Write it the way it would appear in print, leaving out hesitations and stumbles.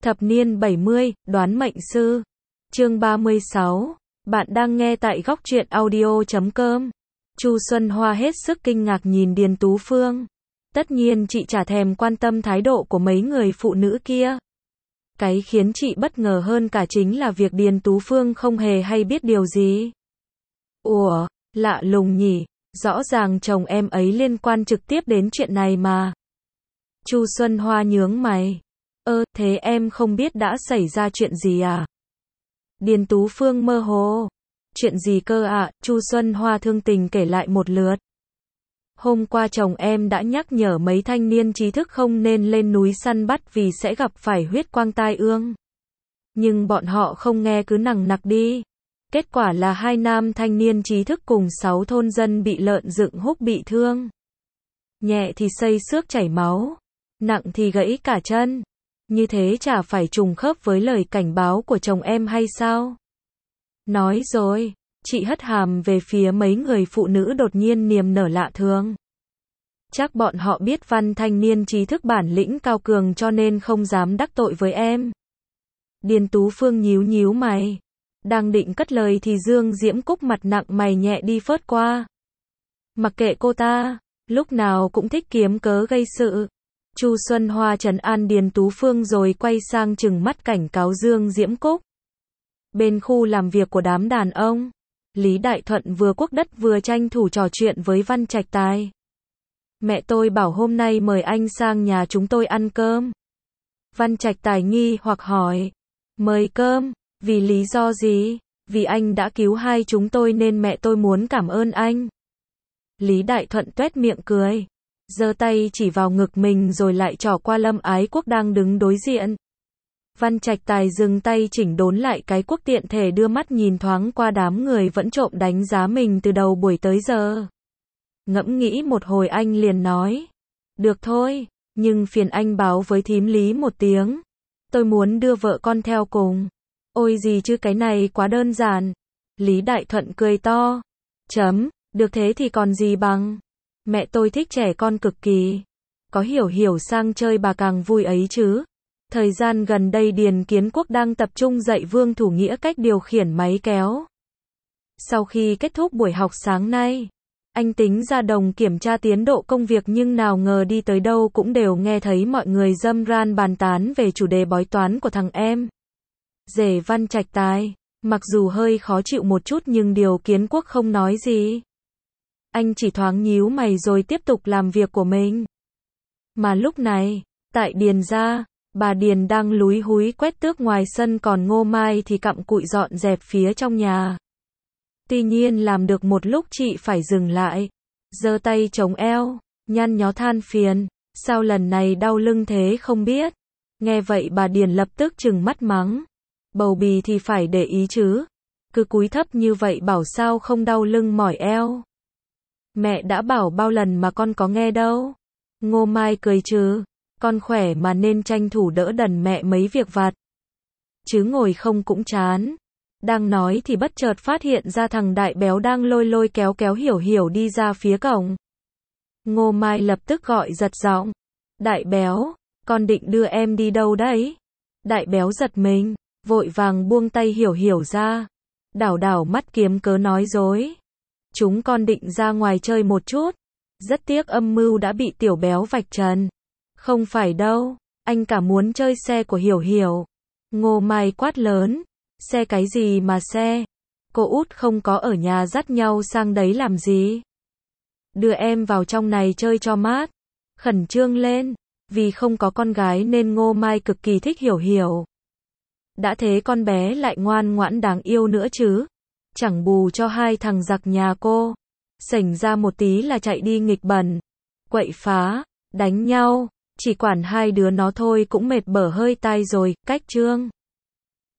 Thập niên 70, đoán mệnh sư. Chương 36. Bạn đang nghe tại góc truyện audio.com. Chu Xuân Hoa hết sức kinh ngạc nhìn Điền Tú Phương. Tất nhiên chị chả thèm quan tâm thái độ của mấy người phụ nữ kia. Cái khiến chị bất ngờ hơn cả chính là việc Điền Tú Phương không hề hay biết điều gì. Ủa, lạ lùng nhỉ, rõ ràng chồng em ấy liên quan trực tiếp đến chuyện này mà. Chu Xuân Hoa nhướng mày. Thế em không biết đã xảy ra chuyện gì à? Điền Tú Phương mơ hồ. Chuyện gì cơ ạ? Chu Xuân Hoa thương tình kể lại một lượt. Hôm qua chồng em đã nhắc nhở mấy thanh niên trí thức không nên lên núi săn bắt vì sẽ gặp phải huyết quang tai ương. Nhưng bọn họ không nghe cứ nằng nặc đi. Kết quả là 2 nam thanh niên trí thức cùng 6 thôn dân bị lợn dựng húc bị thương. Nhẹ thì xây xước chảy máu, nặng thì gãy cả chân. Như thế chả phải trùng khớp với lời cảnh báo của chồng em hay sao? Nói rồi, chị hất hàm về phía mấy người phụ nữ đột nhiên niềm nở lạ thường. Chắc bọn họ biết văn thanh niên trí thức bản lĩnh cao cường cho nên không dám đắc tội với em. Điền Tú Phương nhíu nhíu mày. Đang định cất lời thì Dương Diễm Cúc mặt nặng mày nhẹ đi phớt qua. Mặc kệ cô ta, lúc nào cũng thích kiếm cớ gây sự. Chu Xuân Hoa trấn an Điền Tú Phương rồi quay sang trừng mắt cảnh cáo Dương Diễm Cúc. Bên khu làm việc của đám đàn ông, Lý Đại Thuận vừa cuốc đất vừa tranh thủ trò chuyện với Văn Trạch Tài. Mẹ tôi bảo hôm nay mời anh sang nhà chúng tôi ăn cơm. Văn Trạch Tài nghi hoặc hỏi. Mời cơm, vì lý do gì? Vì anh đã cứu hai chúng tôi nên mẹ tôi muốn cảm ơn anh. Lý Đại Thuận tuét miệng cười. Giơ tay chỉ vào ngực mình rồi lại trỏ qua Lâm Ái Quốc đang đứng đối diện. Văn Trạch Tài dừng tay chỉnh đốn lại cái cuốc tiện thể đưa mắt nhìn thoáng qua đám người vẫn trộm đánh giá mình từ đầu buổi tới giờ. Ngẫm nghĩ một hồi anh liền nói. Được thôi, nhưng phiền anh báo với thím Lý một tiếng. Tôi muốn đưa vợ con theo cùng. Ôi gì chứ cái này quá đơn giản. Lý Đại Thuận cười to. Được thế thì còn gì bằng. Mẹ tôi thích trẻ con cực kỳ. Có hiểu sang chơi bà càng vui ấy chứ. Thời gian gần đây Điền Kiến Quốc đang tập trung dạy Vương Thủ Nghĩa cách điều khiển máy kéo. Sau khi kết thúc buổi học sáng nay, anh tính ra đồng kiểm tra tiến độ công việc nhưng nào ngờ đi tới đâu cũng đều nghe thấy mọi người râm ran bàn tán về chủ đề bói toán của thằng em. Rể Văn Trạch Tài, mặc dù hơi khó chịu một chút nhưng Điền Kiến Quốc không nói gì. Anh chỉ thoáng nhíu mày rồi tiếp tục làm việc của mình. Mà lúc này, tại Điền gia, bà Điền đang lúi húi quét tước ngoài sân còn Ngô Mai thì cặm cụi dọn dẹp phía trong nhà. Tuy nhiên làm được một lúc chị phải dừng lại, giơ tay chống eo, nhăn nhó than phiền, sao lần này đau lưng thế không biết. Nghe vậy bà Điền lập tức trừng mắt mắng. Bầu bì thì phải để ý chứ, cứ cúi thấp như vậy bảo sao không đau lưng mỏi eo. Mẹ đã bảo bao lần mà con có nghe đâu. Ngô Mai cười trừ. Con khỏe mà nên tranh thủ đỡ đần mẹ mấy việc vặt. Chứ ngồi không cũng chán. Đang nói thì bất chợt phát hiện ra thằng Đại Béo đang lôi kéo Hiểu đi ra phía cổng. Ngô Mai lập tức gọi giật giọng. Đại Béo, con định đưa em đi đâu đấy? Đại Béo giật mình, vội vàng buông tay Hiểu ra. Đảo mắt kiếm cớ nói dối. Chúng con định ra ngoài chơi một chút. Rất tiếc âm mưu đã bị Tiểu Béo vạch trần. Không phải đâu, anh cả muốn chơi xe của Hiểu. Ngô Mai quát lớn. Xe cái gì mà xe? Cô út không có ở nhà dắt nhau sang đấy làm gì? Đưa em vào trong này chơi cho mát. Khẩn trương lên. Vì không có con gái nên Ngô Mai cực kỳ thích Hiểu. Đã thế con bé lại ngoan ngoãn đáng yêu nữa chứ. Chẳng bù cho hai thằng giặc nhà cô. Sảnh ra một tí là chạy đi nghịch bẩn. Quậy phá, đánh nhau. Chỉ quản hai đứa nó thôi cũng mệt bở hơi tai rồi, cách chương.